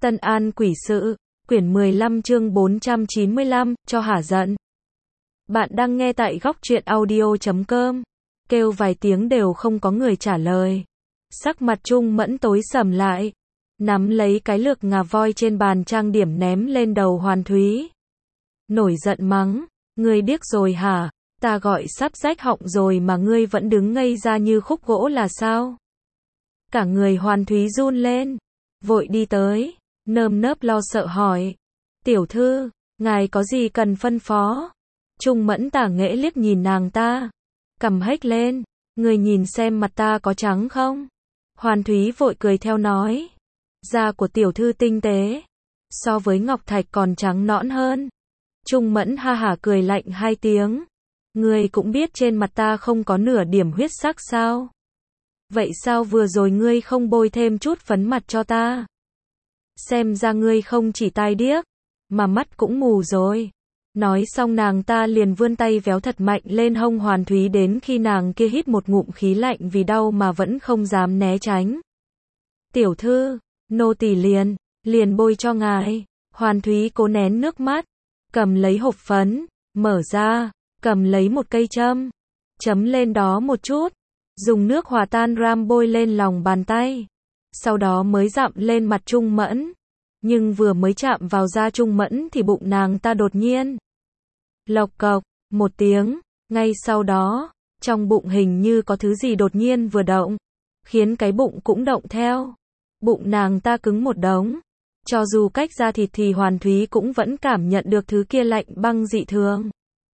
Tân An quỷ sự, quyển 15 chương 495, cho hả giận. Bạn đang nghe tại góc truyện audio.com. Kêu vài tiếng đều không có người trả lời. Sắc mặt Trung Mẫn tối sầm lại. Nắm lấy cái lược ngà voi trên bàn trang điểm ném lên đầu Hoàn Thúy. Nổi giận mắng, ngươi điếc rồi hả? Ta gọi sắp rách họng rồi mà ngươi vẫn đứng ngây ra như khúc gỗ là sao? Cả người Hoàn Thúy run lên, vội đi tới, nơm nớp lo sợ hỏi. Tiểu thư, ngài có gì cần phân phó? Trung Mẫn tả nghễ liếc nhìn nàng ta, cầm hếch lên, người nhìn xem mặt ta có trắng không? Hoàn Thúy vội cười theo nói, da của tiểu thư tinh tế, so với ngọc thạch còn trắng nõn hơn. Trung Mẫn ha hả cười lạnh hai tiếng, ngươi cũng biết trên mặt ta không có nửa điểm huyết sắc sao? Vậy sao vừa rồi ngươi không bôi thêm chút phấn mặt cho ta? Xem ra ngươi không chỉ tai điếc, mà mắt cũng mù rồi. Nói xong nàng ta liền vươn tay véo thật mạnh lên hông Hoàn Thúy đến khi nàng kia hít một ngụm khí lạnh vì đau mà vẫn không dám né tránh. Tiểu thư, nô tỳ liền bôi cho ngài. Hoàn Thúy cố nén nước mắt, cầm lấy hộp phấn, mở ra, cầm lấy một cây châm, chấm lên đó một chút, dùng nước hòa tan ram bôi lên lòng bàn tay. Sau đó mới dặm lên mặt Trung Mẫn. Nhưng vừa mới chạm vào da Trung Mẫn thì bụng nàng ta đột nhiên lộc cộc một tiếng, ngay sau đó, trong bụng hình như có thứ gì đột nhiên vừa động, khiến cái bụng cũng động theo. Bụng nàng ta cứng một đống, cho dù cách ra thịt thì Hoàn Thúy cũng vẫn cảm nhận được thứ kia lạnh băng dị thường.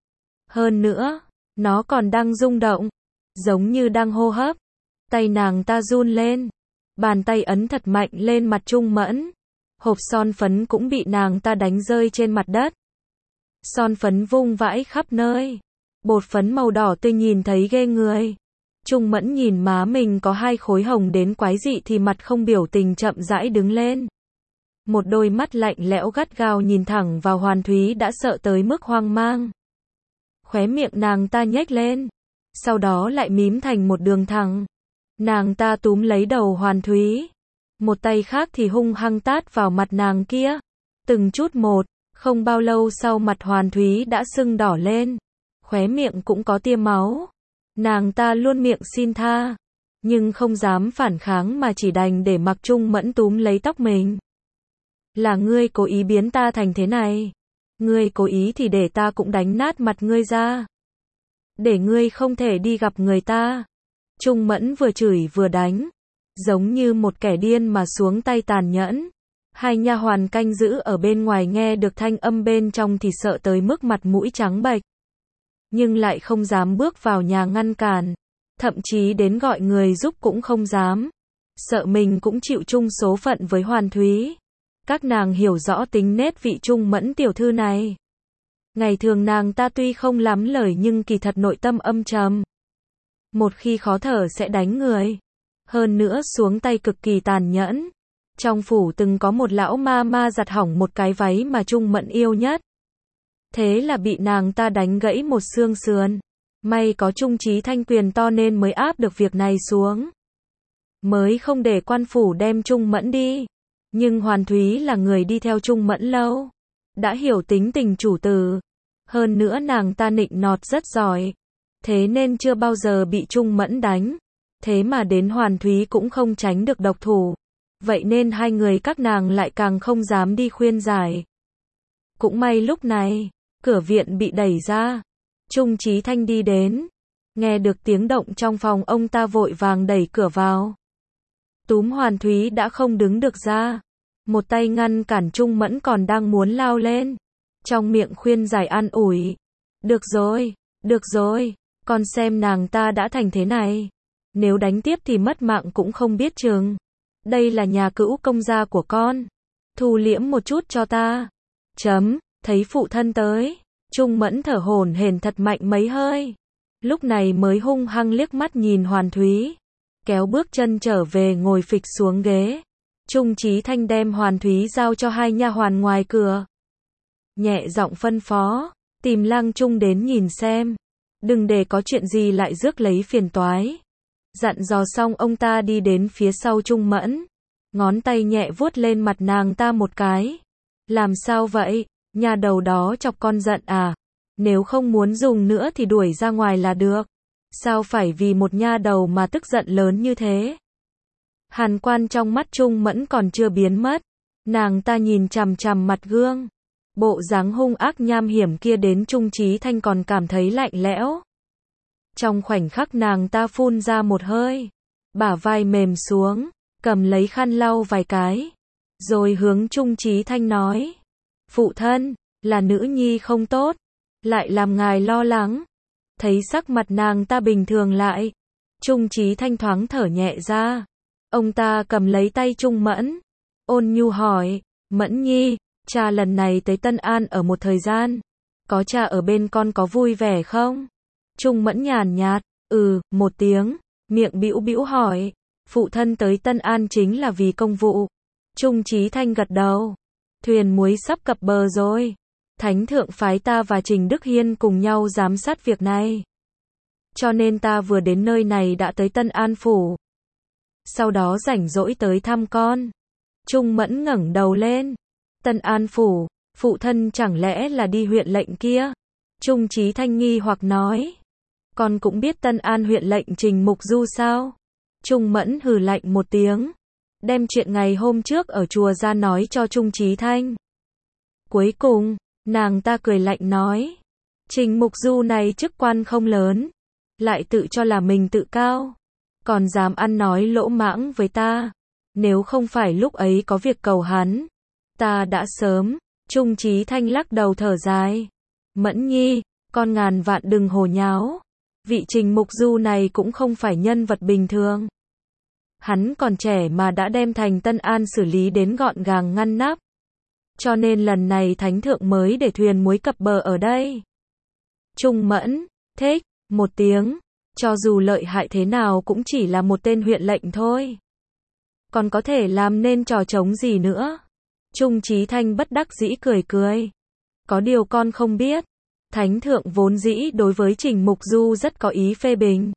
Hơn nữa, nó còn đang rung động, giống như đang hô hấp. Tay nàng ta run lên, bàn tay ấn thật mạnh lên mặt Trung Mẫn. Hộp son phấn cũng bị nàng ta đánh rơi trên mặt đất. Son phấn vung vãi khắp nơi. Bột phấn màu đỏ tươi nhìn thấy ghê người. Trung Mẫn nhìn má mình có hai khối hồng đến quái dị thì mặt không biểu tình chậm rãi đứng lên. Một đôi mắt lạnh lẽo gắt gao nhìn thẳng vào Hoàn Thúy đã sợ tới mức hoang mang. Khóe miệng nàng ta nhếch lên, sau đó lại mím thành một đường thẳng. Nàng ta túm lấy đầu Hoàn Thúy, một tay khác thì hung hăng tát vào mặt nàng kia, từng chút một. Không bao lâu sau mặt Hoàn Thúy đã sưng đỏ lên, khóe miệng cũng có tia máu. Nàng ta luôn miệng xin tha, nhưng không dám phản kháng mà chỉ đành để mặc Trung Mẫn túm lấy tóc mình. Là ngươi cố ý biến ta thành thế này. Ngươi cố ý thì để ta cũng đánh nát mặt ngươi ra, để ngươi không thể đi gặp người ta. Trung Mẫn vừa chửi vừa đánh, giống như một kẻ điên mà xuống tay tàn nhẫn. Hai nha hoàn canh giữ ở bên ngoài nghe được thanh âm bên trong thì sợ tới mức mặt mũi trắng bệch, nhưng lại không dám bước vào nhà ngăn cản, thậm chí đến gọi người giúp cũng không dám, sợ mình cũng chịu chung số phận với Hoàn Thúy. Các nàng hiểu rõ tính nết vị Trung Mẫn tiểu thư này. Ngày thường nàng ta tuy không lắm lời nhưng kỳ thật nội tâm âm trầm. Một khi khó thở sẽ đánh người. Hơn nữa xuống tay cực kỳ tàn nhẫn. Trong phủ từng có một lão ma giặt hỏng một cái váy mà Trung Mẫn yêu nhất. Thế là bị nàng ta đánh gãy một xương sườn. May có Trung Chí Thanh quyền to nên mới áp được việc này xuống. Mới không để quan phủ đem Trung Mẫn đi. Nhưng Hoàn Thúy là người đi theo Trung Mẫn lâu, đã hiểu tính tình chủ tử. Hơn nữa nàng ta nịnh nọt rất giỏi, thế nên chưa bao giờ bị Trung Mẫn đánh. Thế mà đến Hoàn Thúy cũng không tránh được độc thủ. Vậy nên hai người các nàng lại càng không dám đi khuyên giải. Cũng may lúc này, cửa viện bị đẩy ra. Trung Chí Thanh đi đến, nghe được tiếng động trong phòng ông ta vội vàng đẩy cửa vào. Túm Hoàn Thúy đã không đứng được ra. Một tay ngăn cản Trung Mẫn còn đang muốn lao lên. Trong miệng khuyên giải an ủi. Được rồi, con xem nàng ta đã thành thế này. Nếu đánh tiếp thì mất mạng cũng không biết chừng. Đây là nhà cữu công gia của con. Thu liễm một chút cho ta. Thấy phụ thân tới. Trung Mẫn thở hổn hển thật mạnh mấy hơi. Lúc này mới hung hăng liếc mắt nhìn Hoàn Thúy. Kéo bước chân trở về ngồi phịch xuống ghế. Trung Chí Thanh đem Hoàn Thúy giao cho hai nha hoàn ngoài cửa. Nhẹ giọng phân phó, tìm Lang Trung đến nhìn xem. Đừng để có chuyện gì lại rước lấy phiền toái. Dặn dò xong ông ta đi đến phía sau Trung Mẫn. ngón tay nhẹ vuốt lên mặt nàng ta một cái. Làm sao vậy, nhà đầu đó chọc con giận à? Nếu không muốn dùng nữa thì đuổi ra ngoài là được. Sao phải vì một nha đầu mà tức giận lớn như thế? Hàn quan trong mắt Trung Mẫn còn chưa biến mất. Nàng ta nhìn chằm chằm mặt gương. Bộ dáng hung ác nham hiểm kia đến Trung Chí Thanh còn cảm thấy lạnh lẽo. Trong khoảnh khắc nàng ta phun ra một hơi. Bả vai mềm xuống, cầm lấy khăn lau vài cái. Rồi hướng Trung Chí Thanh nói. Phụ thân, là nữ nhi không tốt. Lại làm ngài lo lắng. Thấy sắc mặt nàng ta bình thường lại. Trung Chí Thanh thoáng thở nhẹ ra. Ông ta cầm lấy tay Trung Mẫn. Ôn nhu hỏi. Mẫn nhi, cha lần này tới Tân An ở một thời gian. Có cha ở bên con có vui vẻ không? Trung Mẫn nhàn nhạt. Một tiếng. Miệng bĩu bĩu hỏi. Phụ thân tới Tân An chính là vì công vụ. Trung Chí Thanh gật đầu. Thuyền muối sắp cập bờ rồi. Thánh thượng phái ta và Trình Đức Hiên cùng nhau giám sát việc này. Cho nên ta vừa đến nơi này đã tới Tân An phủ. Sau đó rảnh rỗi tới thăm con. Trung Mẫn ngẩng đầu lên. Tân An phủ, phụ thân chẳng lẽ là đi huyện lệnh kia? Trung Chí Thanh nghi hoặc nói. Con cũng biết Tân An huyện lệnh Trình Mục Du sao? Trung Mẫn hừ lạnh một tiếng. Đem chuyện ngày hôm trước ở chùa ra nói cho Trung Chí Thanh. Cuối cùng, nàng ta cười lạnh nói. Trình Mục Du này chức quan không lớn. Lại tự cho là mình tự cao. Còn dám ăn nói lỗ mãng với ta. Nếu không phải lúc ấy có việc cầu hắn, ta đã sớm. Trung Chí Thanh lắc đầu thở dài. Mẫn nhi, con ngàn vạn đừng hồ nháo. Vị Trình Mục Du này cũng không phải nhân vật bình thường. Hắn còn trẻ mà đã đem thành Tân An xử lý đến gọn gàng ngăn nắp. Cho nên lần này thánh thượng mới để thuyền muối cập bờ ở đây. Trung Mẫn, thích, một tiếng. Cho dù lợi hại thế nào cũng chỉ là một tên huyện lệnh thôi. Còn có thể làm nên trò trống gì nữa? Trung Chí Thanh bất đắc dĩ cười cười. Có điều con không biết. Thánh thượng vốn dĩ đối với Trình Mục Du rất có ý phê bình.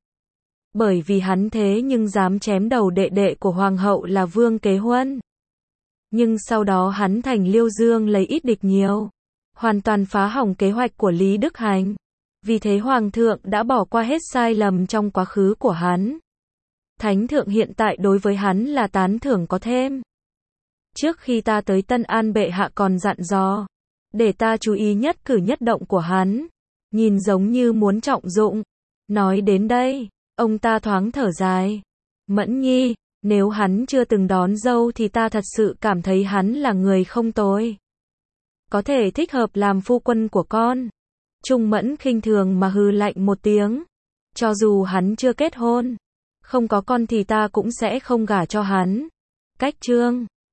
Bởi vì hắn thế nhưng dám chém đầu đệ đệ của hoàng hậu là Vương Kế Huân. Nhưng sau đó hắn thành Liêu Dương lấy ít địch nhiều. Hoàn toàn phá hỏng kế hoạch của Lý Đức Hành. Vì thế hoàng thượng đã bỏ qua hết sai lầm trong quá khứ của hắn. Thánh thượng hiện tại đối với hắn là tán thưởng có thêm. Trước khi ta tới Tân An bệ hạ còn dặn dò. Để ta chú ý nhất cử nhất động của hắn. Nhìn giống như muốn trọng dụng. Nói đến đây, ông ta thoáng thở dài. Mẫn nhi, nếu hắn chưa từng đón dâu thì ta thật sự cảm thấy hắn là người không tồi. Có thể thích hợp làm phu quân của con. Trung Mẫn khinh thường mà hừ lạnh một tiếng. Cho dù hắn chưa kết hôn, không có con thì ta cũng sẽ không gả cho hắn. Cách chương